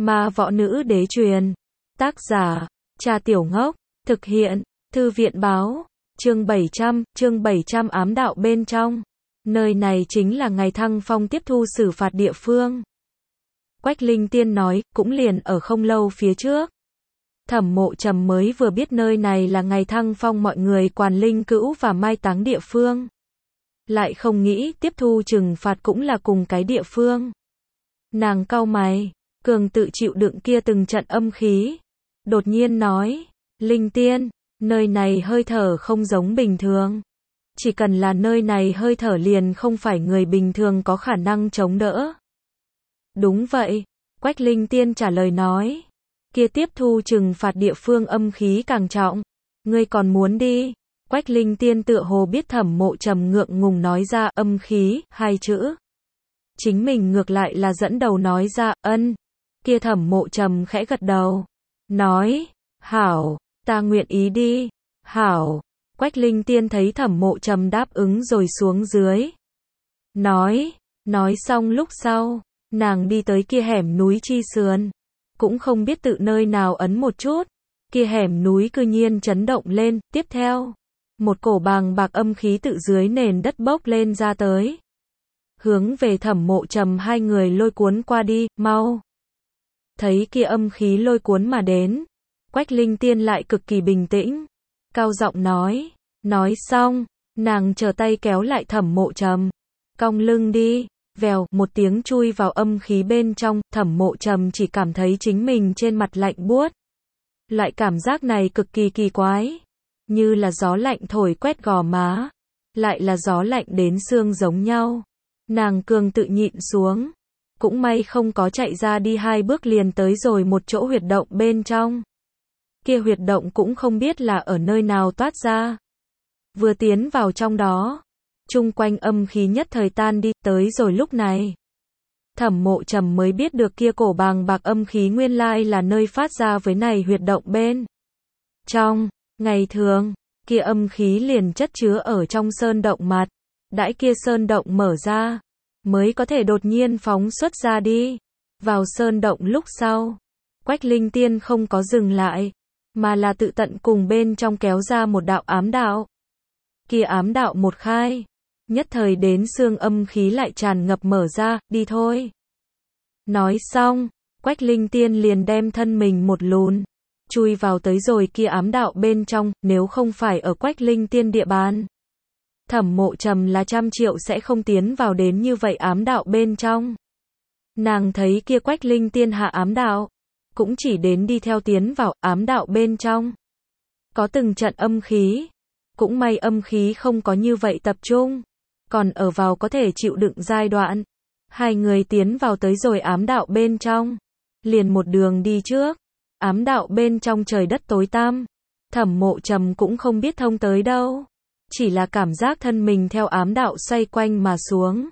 Ma võ nữ đế truyền. Tác giả, Trà Tiểu Ngốc. Thực hiện, Thư viện báo. Chương 700 ám đạo bên trong. Nơi này chính là ngày Thăng Phong tiếp thu xử phạt địa phương. Quách Linh Tiên nói, cũng liền ở không lâu phía trước. Thẩm Mộ Trầm mới vừa biết nơi này là ngày Thăng Phong mọi người quản linh cữu và mai táng địa phương. Lại không nghĩ tiếp thu trừng phạt cũng là cùng cái địa phương. Nàng cau mày, cường tự chịu đựng kia từng trận âm khí. Đột nhiên nói, Linh Tiên, nơi này hơi thở không giống bình thường. Chỉ cần là nơi này hơi thở liền không phải người bình thường có khả năng chống đỡ. Đúng vậy, Quách Linh Tiên trả lời nói. Kia tiếp thu trừng phạt địa phương âm khí càng trọng. Ngươi còn muốn đi? Quách Linh Tiên tựa hồ biết Thẩm Mộ Trầm ngượng ngùng nói ra âm khí, hai chữ. Chính mình ngược lại là dẫn đầu nói ra, ân. Kia Thẩm Mộ Trầm khẽ gật đầu. Nói, hảo, ta nguyện ý đi. Hảo. Quách Linh Tiên thấy Thẩm Mộ Trầm đáp ứng rồi xuống dưới. Nói xong lúc sau, nàng đi tới kia hẻm núi chi sườn. Cũng không biết tự nơi nào ấn một chút. Kia hẻm núi cư nhiên chấn động lên, tiếp theo. Một cổ bàng bạc âm khí tự dưới nền đất bốc lên ra tới. Hướng về Thẩm Mộ Trầm hai người lôi cuốn qua đi, mau. Thấy kia âm khí lôi cuốn mà đến. Quách Linh Tiên lại cực kỳ bình tĩnh. Cao giọng nói xong, nàng trở tay kéo lại Thẩm Mộ Trầm. Cong lưng đi, vèo, một tiếng chui vào âm khí bên trong, Thẩm Mộ Trầm chỉ cảm thấy chính mình trên mặt lạnh buốt. Loại cảm giác này cực kỳ kỳ quái. Như là gió lạnh thổi quét gò má. Lại là gió lạnh đến xương giống nhau. Nàng cường tự nhịn xuống. Cũng may không có chạy ra đi hai bước liền tới rồi một chỗ huyệt động bên trong. Kia huyệt động cũng không biết là ở nơi nào toát ra. Vừa tiến vào trong đó, chung quanh âm khí nhất thời tan đi, tới rồi lúc này. Thẩm Mộ Trầm mới biết được kia cổ bàng bạc âm khí nguyên lai là nơi phát ra với này huyệt động bên trong. Ngày thường, kia âm khí liền chất chứa ở trong sơn động mặt. Đãi kia sơn động mở ra, mới có thể đột nhiên phóng xuất ra đi. Vào sơn động lúc sau, Quách Linh Tiên không có dừng lại, mà là tự tận cùng bên trong kéo ra một đạo ám đạo. Kia ám đạo một khai, nhất thời đến xương âm khí lại tràn ngập mở ra, đi thôi. Nói xong, Quách Linh Tiên liền đem thân mình một lùn, chui vào tới rồi kia ám đạo bên trong, nếu không phải ở Quách Linh Tiên địa bàn. Thẩm Mộ Trầm là 100 triệu sẽ không tiến vào đến như vậy ám đạo bên trong. Nàng thấy kia Quách Linh Tiên hạ ám đạo, cũng chỉ đến đi theo tiến vào ám đạo bên trong. Có từng trận âm khí, cũng may âm khí không có như vậy tập trung, còn ở vào có thể chịu đựng giai đoạn. Hai người tiến vào tới rồi ám đạo bên trong, liền một đường đi trước. Ám đạo bên trong trời đất tối tăm, Thẩm Mộ Trầm cũng không biết thông tới đâu, chỉ là cảm giác thân mình theo ám đạo xoay quanh mà xuống.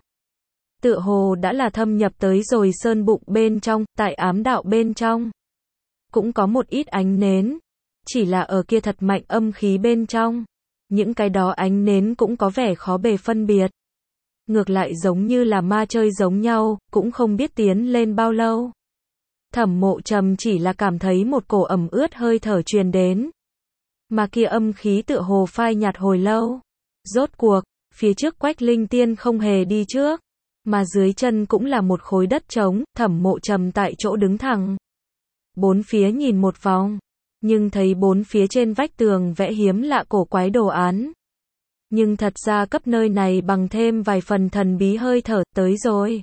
Tựa hồ đã là thâm nhập tới rồi sơn bụng bên trong, tại ám đạo bên trong. Cũng có một ít ánh nến, chỉ là ở kia thật mạnh âm khí bên trong. Những cái đó ánh nến cũng có vẻ khó bề phân biệt. Ngược lại giống như là ma chơi giống nhau, cũng không biết tiến lên bao lâu. Thẩm Mộ Trầm chỉ là cảm thấy một cổ ẩm ướt hơi thở truyền đến. Mà kia âm khí tựa hồ phai nhạt hồi lâu. Rốt cuộc, phía trước Quách Linh Tiên không hề đi trước. Mà dưới chân cũng là một khối đất trống, Thẩm Mộ Trầm tại chỗ đứng thẳng. Bốn phía nhìn một vòng. Nhưng thấy bốn phía trên vách tường vẽ hiếm lạ cổ quái đồ án. Nhưng thật ra cấp nơi này bằng thêm vài phần thần bí hơi thở, tới rồi.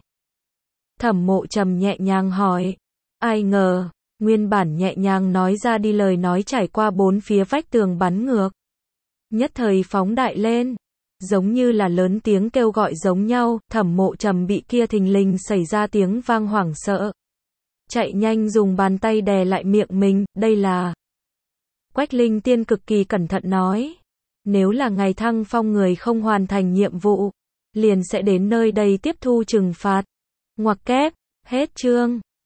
Thẩm Mộ Trầm nhẹ nhàng hỏi. Ai ngờ, nguyên bản nhẹ nhàng nói ra đi lời nói trải qua bốn phía vách tường bắn ngược. Nhất thời phóng đại lên, giống như là lớn tiếng kêu gọi giống nhau, Thẩm Mộ Trầm bị kia thình lình xảy ra tiếng vang hoảng sợ. Chạy nhanh dùng bàn tay đè lại miệng mình, đây là... Quách Linh Tiên cực kỳ cẩn thận nói. Nếu là ngày Thăng Phong người không hoàn thành nhiệm vụ, liền sẽ đến nơi đây tiếp thu trừng phạt. Ngoặc kép, hết chương.